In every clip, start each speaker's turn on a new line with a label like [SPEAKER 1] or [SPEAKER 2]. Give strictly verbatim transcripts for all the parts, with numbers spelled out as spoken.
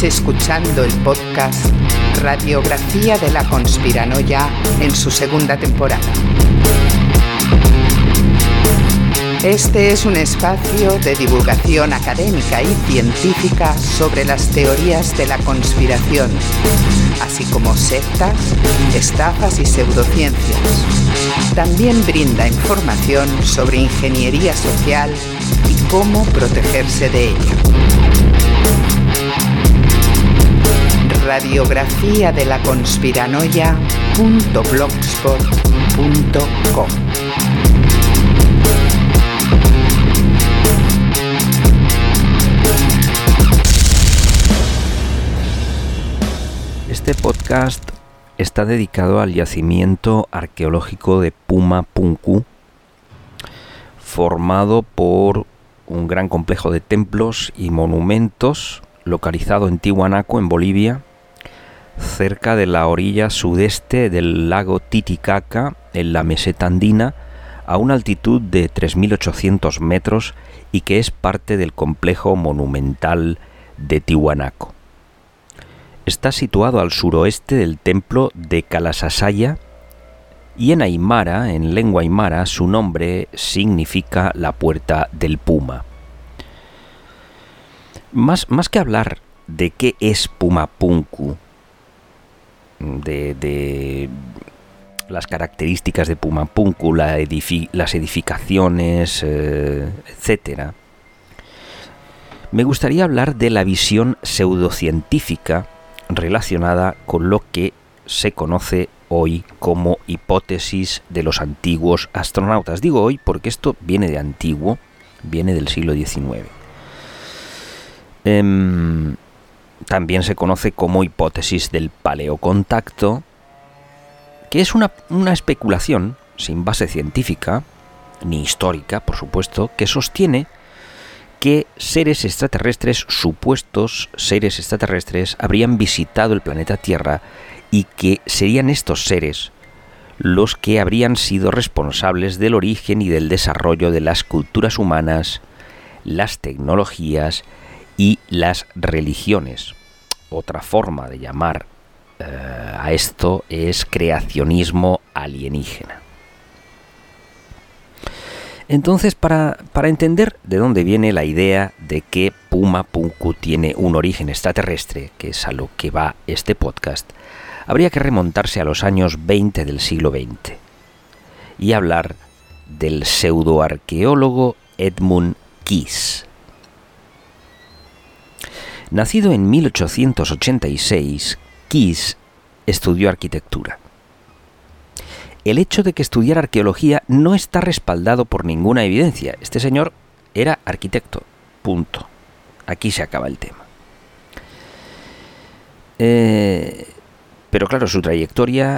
[SPEAKER 1] escuchando el podcast Radiografía de la Conspiranoia en su segunda temporada. Este es un espacio de divulgación académica y científica sobre las teorías de la conspiración, así como sectas, estafas y pseudociencias. También brinda información sobre ingeniería social y cómo protegerse de ella. Radiografía de la Conspiranoia punto blogspot punto com.
[SPEAKER 2] Este podcast está dedicado al yacimiento arqueológico de Puma Punku, formado por un gran complejo de templos y monumentos localizado en Tiwanaku, en Bolivia, cerca de la orilla sudeste del lago Titicaca, en la meseta andina, a una altitud de tres mil ochocientos metros y que es parte del complejo monumental de Tiwanaku. Está situado al suroeste del templo de Kalasasaya y en aymara, en lengua aymara, su nombre significa la puerta del puma. Más, más que hablar de qué es Puma Punku, de, de las características de Puma Punku, la edifi- las edificaciones, eh, etcétera, me gustaría hablar de la visión pseudocientífica relacionada con lo que se conoce hoy como hipótesis de los antiguos astronautas. Digo hoy porque esto viene de antiguo, viene del siglo diecinueve. Eh, también se conoce como hipótesis del paleocontacto, que es una, una especulación sin base científica, ni histórica, por supuesto, que sostiene que seres extraterrestres, supuestos seres extraterrestres, habrían visitado el planeta Tierra y que serían estos seres los que habrían sido responsables del origen y del desarrollo de las culturas humanas, las tecnologías y las religiones. Otra forma de llamar eh, a esto es creacionismo alienígena. Entonces, para, para entender de dónde viene la idea de que Puma Punku tiene un origen extraterrestre, que es a lo que va este podcast, habría que remontarse a los años veinte del siglo veinte y hablar del pseudoarqueólogo Edmund Keyes. Nacido en mil ochocientos ochenta y seis, Keyes estudió arquitectura. El hecho de que estudiara arqueología no está respaldado por ninguna evidencia. Este señor era arquitecto. Punto. Aquí se acaba el tema. Eh, pero claro, su trayectoria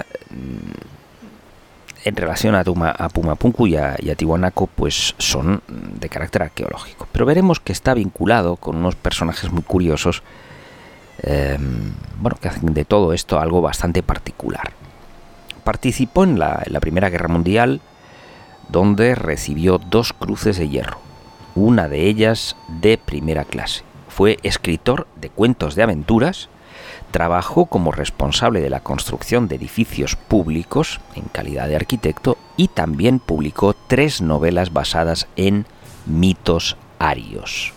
[SPEAKER 2] en relación a, Tuma, a Puma Punku y a, y a Tiwanaku pues son de carácter arqueológico. Pero veremos que está vinculado con unos personajes muy curiosos, eh, bueno, que hacen de todo esto algo bastante particular. Participó en la, en la Primera Guerra Mundial, donde recibió dos cruces de hierro, una de ellas de primera clase. Fue escritor de cuentos de aventuras, trabajó como responsable de la construcción de edificios públicos en calidad de arquitecto y también publicó tres novelas basadas en mitos arios.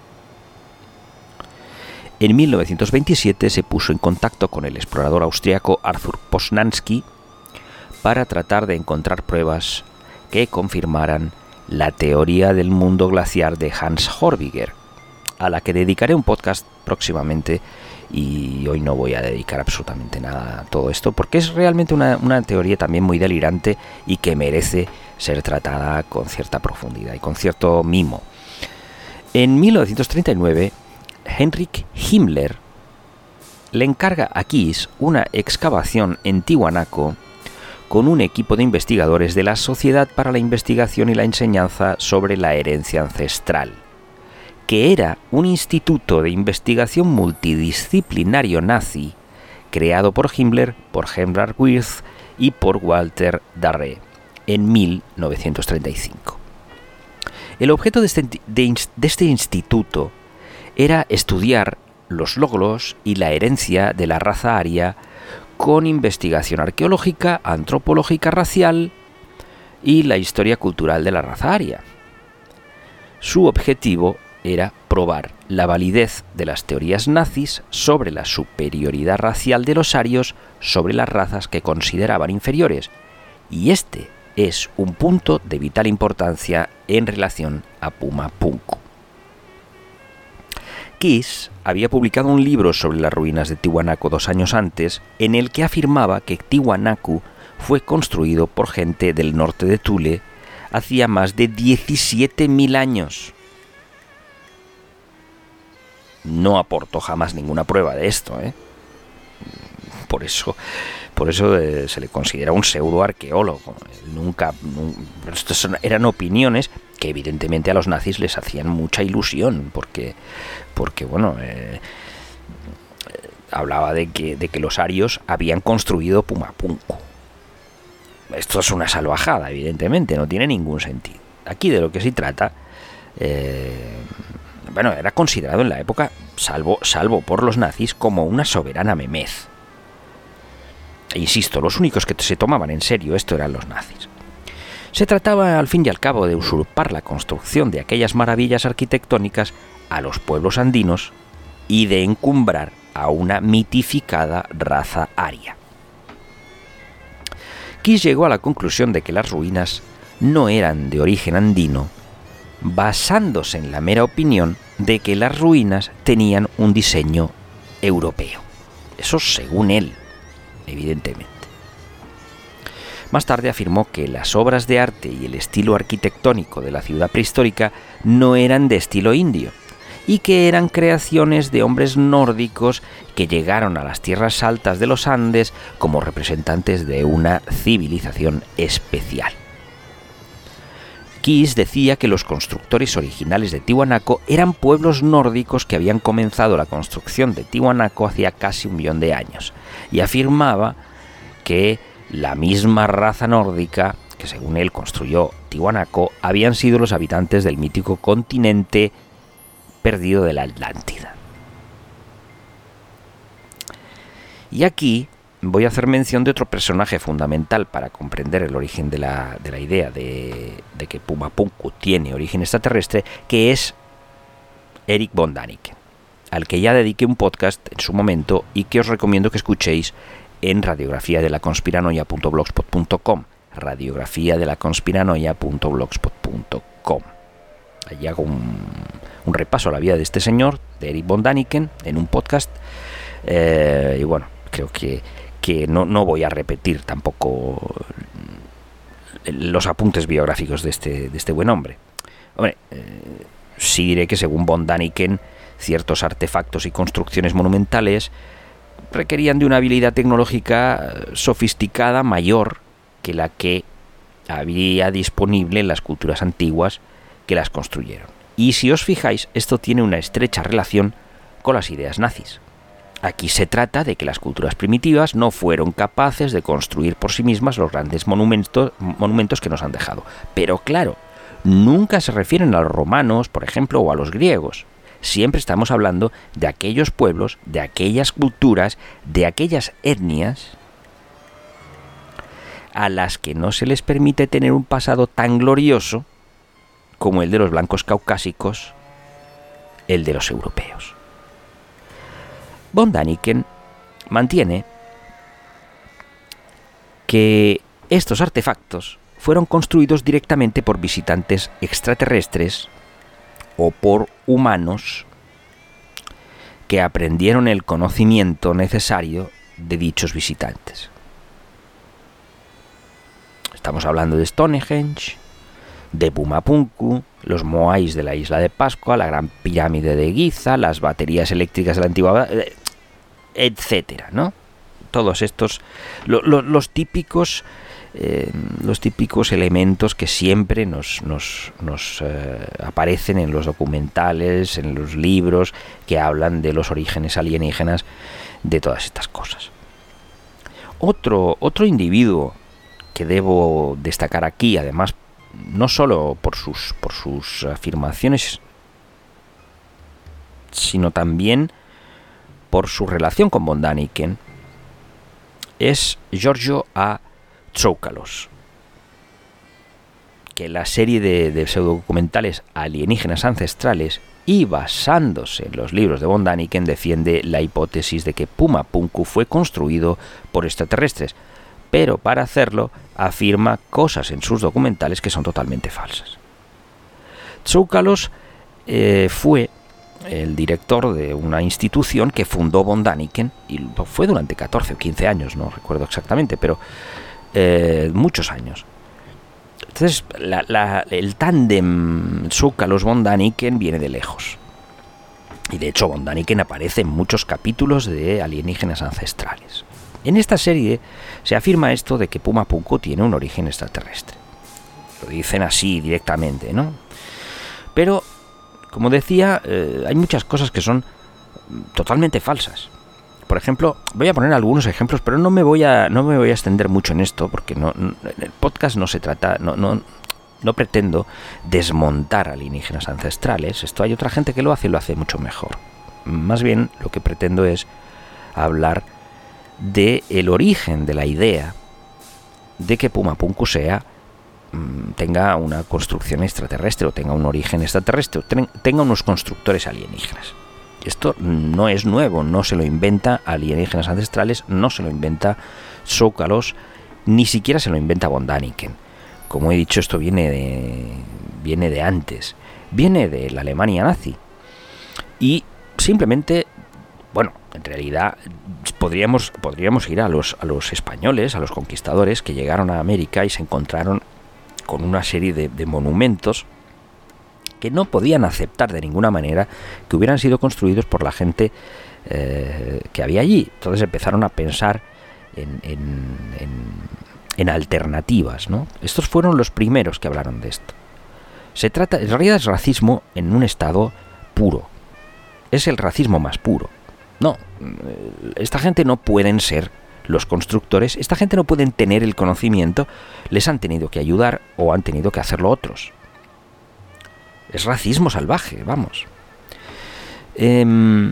[SPEAKER 2] En mil novecientos veintisiete se puso en contacto con el explorador austriaco Arthur Posnansky para tratar de encontrar pruebas que confirmaran la teoría del mundo glaciar de Hans Horbiger, a la que dedicaré un podcast próximamente, y hoy no voy a dedicar absolutamente nada a todo esto, porque es realmente una, una teoría también muy delirante y que merece ser tratada con cierta profundidad y con cierto mimo. En mil novecientos treinta y nueve, Heinrich Himmler le encarga a Keyes una excavación en Tiwanaku con un equipo de investigadores de la Sociedad para la Investigación y la Enseñanza sobre la Herencia Ancestral, que era un instituto de investigación multidisciplinario nazi creado por Himmler, por Bernhard Wirth y por Walter Darré en mil novecientos treinta y cinco. El objeto de este, de, de este instituto era estudiar los logros y la herencia de la raza aria con investigación arqueológica, antropológica racial y la historia cultural de la raza aria. Su objetivo era probar la validez de las teorías nazis sobre la superioridad racial de los arios sobre las razas que consideraban inferiores, y este es un punto de vital importancia en relación a Puma Punku. Kiss había publicado un libro sobre las ruinas de Tiwanaku dos años antes, en el que afirmaba que Tiwanaku fue construido por gente del norte de Thule hacía más de diecisiete mil años. No aportó jamás ninguna prueba de esto, ¿eh? Por eso, por eso eh, se le considera un pseudoarqueólogo. Nunca, nunca, estas eran opiniones que evidentemente a los nazis les hacían mucha ilusión, porque, porque bueno, eh, eh, hablaba de que, de que los arios habían construido Puma Punku. Esto es una salvajada, evidentemente, no tiene ningún sentido. Aquí de lo que se trata, eh, bueno, era considerado en la época, salvo, salvo por los nazis, como una soberana memez. E insisto, los únicos que se tomaban en serio esto eran los nazis. Se trataba, al fin y al cabo, de usurpar la construcción de aquellas maravillas arquitectónicas a los pueblos andinos y de encumbrar a una mitificada raza aria. Kiss llegó a la conclusión de que las ruinas no eran de origen andino, basándose en la mera opinión de que las ruinas tenían un diseño europeo. Eso según él, evidentemente. Más tarde afirmó que las obras de arte y el estilo arquitectónico de la ciudad prehistórica no eran de estilo indio, y que eran creaciones de hombres nórdicos que llegaron a las tierras altas de los Andes como representantes de una civilización especial. Kiss decía que los constructores originales de Tiwanaku eran pueblos nórdicos que habían comenzado la construcción de Tiwanaku hacía casi un millón de años, y afirmaba que la misma raza nórdica que según él construyó Tiwanaku habían sido los habitantes del mítico continente perdido de la Atlántida. Y aquí voy a hacer mención de otro personaje fundamental para comprender el origen de la, de la idea de, de que Puma Punku tiene origen extraterrestre, que es Erich von Däniken, al que ya dediqué un podcast en su momento y que os recomiendo que escuchéis en radiografía de la conspiranoia punto blogspot punto com, radiografía de la conspiranoia punto blogspot punto com. Allí hago un, un repaso a la vida de este señor, de Erich von Däniken, en un podcast, eh, y bueno, creo que que no, no voy a repetir tampoco los apuntes biográficos de este, de este buen hombre. Hombre, eh, sí diré que según von Däniken, ciertos artefactos y construcciones monumentales requerían de una habilidad tecnológica sofisticada mayor que la que había disponible en las culturas antiguas que las construyeron. Y si os fijáis, esto tiene una estrecha relación con las ideas nazis. Aquí se trata de que las culturas primitivas no fueron capaces de construir por sí mismas los grandes monumentos, monumentos que nos han dejado. Pero claro, nunca se refieren a los romanos, por ejemplo, o a los griegos. Siempre estamos hablando de aquellos pueblos, de aquellas culturas, de aquellas etnias a las que no se les permite tener un pasado tan glorioso como el de los blancos caucásicos, el de los europeos. Von Däniken mantiene que estos artefactos fueron construidos directamente por visitantes extraterrestres o por humanos que aprendieron el conocimiento necesario de dichos visitantes. Estamos hablando de Stonehenge, de Puma Punku, los moais de la isla de Pascua, la gran pirámide de Giza, las baterías eléctricas de la antigua, etcétera, ¿no? Todos estos, lo, lo, los típicos, eh, los típicos elementos que siempre nos, nos, nos eh, aparecen en los documentales, en los libros que hablan de los orígenes alienígenas de todas estas cosas. Otro, otro individuo que debo destacar aquí, además, no solo por sus, por sus afirmaciones, sino también por su relación con von Däniken es Giorgio A. Tsoukalos, que la serie de, de pseudodocumentales Alienígenas Ancestrales, y basándose en los libros de von Däniken, defiende la hipótesis de que Puma Punku fue construido por extraterrestres, pero para hacerlo afirma cosas en sus documentales que son totalmente falsas. Tsoukalos eh, fue el director de una institución que fundó von Däniken, y fue durante catorce o quince años, no recuerdo exactamente, pero eh, muchos años. Entonces, la, la, el tándem Tsoukalos-von Däniken viene de lejos. Y de hecho, von Däniken aparece en muchos capítulos de Alienígenas Ancestrales. En esta serie se afirma esto de que Puma Punku tiene un origen extraterrestre. Lo dicen así directamente, ¿no? Pero, como decía, eh, hay muchas cosas que son totalmente falsas. Por ejemplo, voy a poner algunos ejemplos, pero no me voy a no me voy a extender mucho en esto, porque no, no, en el podcast no se trata, no, no, no pretendo desmontar alienígenas ancestrales. Esto hay otra gente que lo hace y lo hace mucho mejor. Más bien, lo que pretendo es hablar de el origen de la idea de que Puma Punku sea tenga una construcción extraterrestre o tenga un origen extraterrestre o tenga unos constructores alienígenas. Esto no es nuevo, no se lo inventa Alienígenas Ancestrales, no se lo inventa Tsoukalos, ni siquiera se lo inventa von Däniken. Como he dicho, esto viene de, viene de antes, viene de la Alemania nazi. Y simplemente, bueno, en realidad podríamos, podríamos ir a los, a los españoles, a los conquistadores que llegaron a América y se encontraron con una serie de, de monumentos que no podían aceptar de ninguna manera que hubieran sido construidos por la gente eh, que había allí. Entonces empezaron a pensar en, en, en, en alternativas, ¿no? Estos fueron los primeros que hablaron de esto. Se trata, en realidad es racismo en un estado puro. Es el racismo más puro. No, esta gente no pueden ser los constructores, esta gente no pueden tener el conocimiento, les han tenido que ayudar o han tenido que hacerlo otros. Es racismo salvaje, vamos. Eh,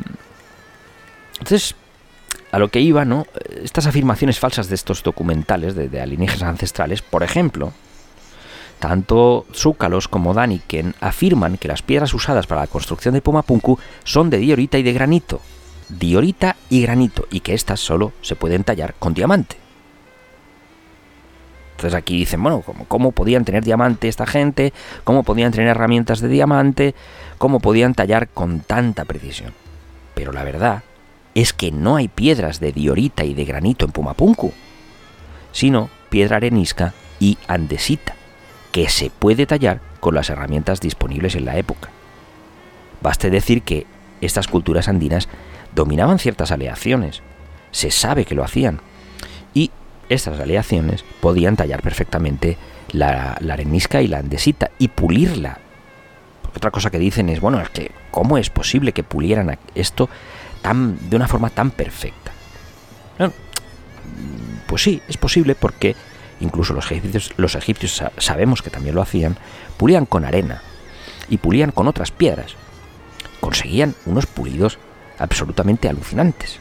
[SPEAKER 2] entonces, a lo que iba, ¿no? Estas afirmaciones falsas de estos documentales de, de alienígenas ancestrales, por ejemplo, tanto Tsoukalos como Däniken afirman que las piedras usadas para la construcción de Puma Punku son de diorita y de granito. Diorita y granito, y que estas solo se pueden tallar con diamante. Entonces aquí dicen, bueno, ¿cómo, ¿cómo podían tener diamante esta gente? ¿Cómo podían tener herramientas de diamante? ¿Cómo podían tallar con tanta precisión? Pero la verdad es que no hay piedras de diorita y de granito en Puma Punku, sino piedra arenisca y andesita, que se puede tallar con las herramientas disponibles en la época. Baste decir que estas culturas andinas dominaban ciertas aleaciones, se sabe que lo hacían, y estas aleaciones podían tallar perfectamente la, la arenisca y la andesita y pulirla. Otra cosa que dicen es, bueno, es que ¿cómo es posible que pulieran esto tan, de una forma tan perfecta? Bueno, pues sí, es posible porque incluso los egipcios, los egipcios sabemos que también lo hacían, pulían con arena y pulían con otras piedras. Conseguían unos pulidos absolutamente alucinantes.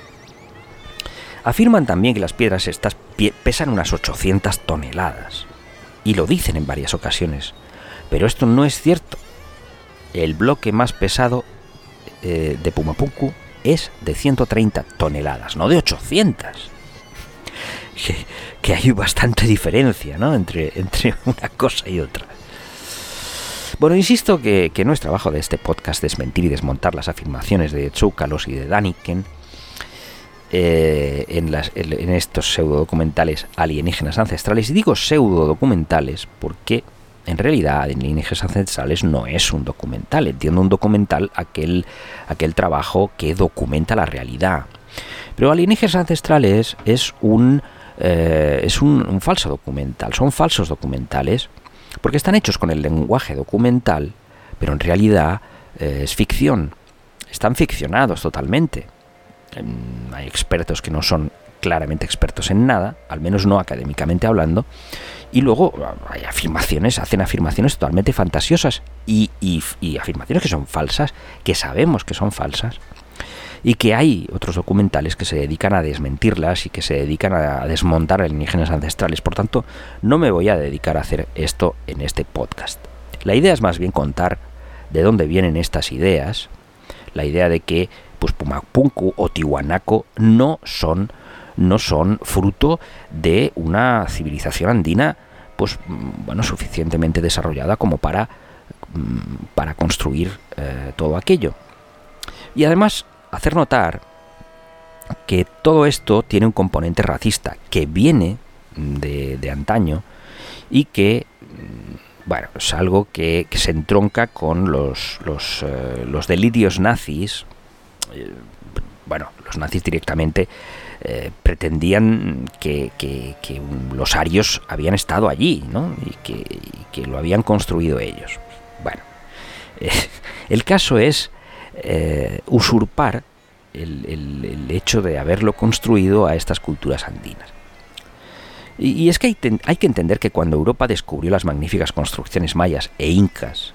[SPEAKER 2] Afirman también que las piedras estas pesan unas ochocientas toneladas, y lo dicen en varias ocasiones, pero esto no es cierto. El bloque más pesado eh, de Puma Punku es de ciento treinta toneladas, no de ochocientas. Que, que hay bastante diferencia, ¿no?, entre, entre una cosa y otra. Bueno, insisto que, que no es trabajo de este podcast desmentir y desmontar las afirmaciones de Tsoukalos y de Däniken eh, en, las, en, en estos pseudodocumentales alienígenas ancestrales. Y digo pseudodocumentales porque en realidad Alienígenas Ancestrales no es un documental. Entiendo un documental aquel, aquel trabajo que documenta la realidad. Pero Alienígenas Ancestrales es un, eh, es un, un falso documental. Son falsos documentales porque están hechos con el lenguaje documental, pero en realidad eh, es ficción. Están ficcionados totalmente. Eh, hay expertos que no son claramente expertos en nada, al menos no académicamente hablando, y luego hay afirmaciones, hacen afirmaciones totalmente fantasiosas y, y, y afirmaciones que son falsas, que sabemos que son falsas, y que hay otros documentales que se dedican a desmentirlas y que se dedican a desmontar alienígenas ancestrales. Por tanto, no me voy a dedicar a hacer esto en este podcast. La idea es más bien contar de dónde vienen estas ideas, la idea de que pues Pumapunku o Tiwanaku no son, no son fruto de una civilización andina pues bueno, suficientemente desarrollada como para, para construir eh, todo aquello. Y además hacer notar que todo esto tiene un componente racista que viene de, de antaño y que, bueno, es algo que, que se entronca con los, los, eh, los delirios nazis. Eh, bueno, los nazis directamente eh, pretendían que, que, que los arios habían estado allí, ¿no? y, que, y que lo habían construido ellos. Bueno, eh, el caso es Eh, usurpar el, el, el hecho de haberlo construido a estas culturas andinas. Y, y es que hay, ten, hay que entender que cuando Europa descubrió las magníficas construcciones mayas e incas,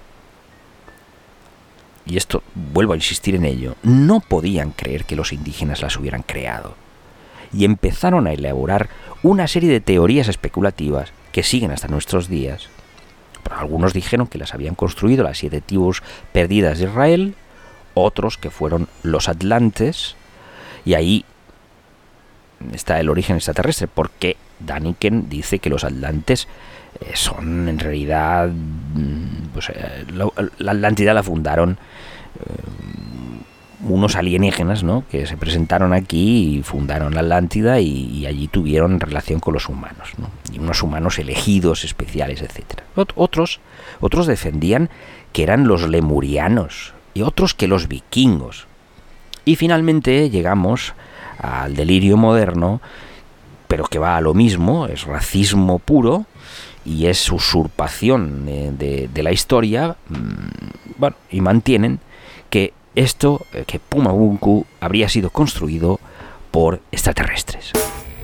[SPEAKER 2] y esto vuelvo a insistir en ello, no podían creer que los indígenas las hubieran creado, y empezaron a elaborar una serie de teorías especulativas que siguen hasta nuestros días. Algunos dijeron que las habían construido las siete tribus perdidas de Israel, otros que fueron los atlantes, y ahí está el origen extraterrestre, porque Daniken dice que los atlantes eh, son en realidad, pues, eh, lo, la Atlántida la fundaron eh, unos alienígenas, ¿no?, que se presentaron aquí y fundaron la Atlántida y, y allí tuvieron relación con los humanos, ¿no?, y unos humanos elegidos especiales, etcétera. Ot- otros, otros defendían que eran los lemurianos, y otros que los vikingos. Y finalmente llegamos al delirio moderno, pero que va a lo mismo, es racismo puro y es usurpación de, de, de la historia, bueno, y mantienen que esto, que Pumapunku habría sido construido por extraterrestres.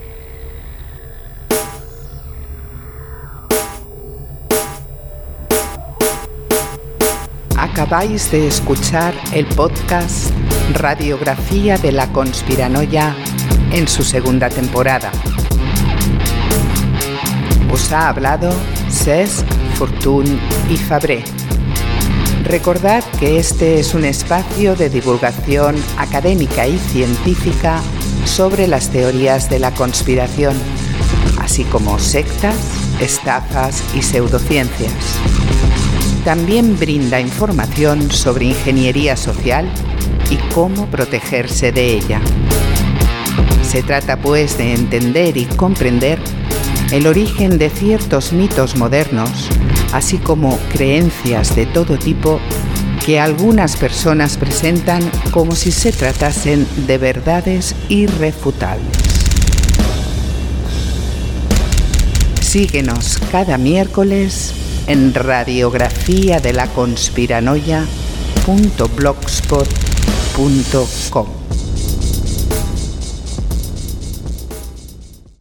[SPEAKER 1] Acabáis de escuchar el podcast Radiografía de la Conspiranoia en su segunda temporada. Os ha hablado Cesc, Fortuny y Fabré. Recordad que este es un espacio de divulgación académica y científica sobre las teorías de la conspiración, así como sectas, estafas y pseudociencias. También brinda información sobre ingeniería social y cómo protegerse de ella. Se trata, pues, de entender y comprender el origen de ciertos mitos modernos, así como creencias de todo tipo que algunas personas presentan como si se tratasen de verdades irrefutables. Síguenos cada miércoles en radiografía de la conspiranoia punto blogspot punto com.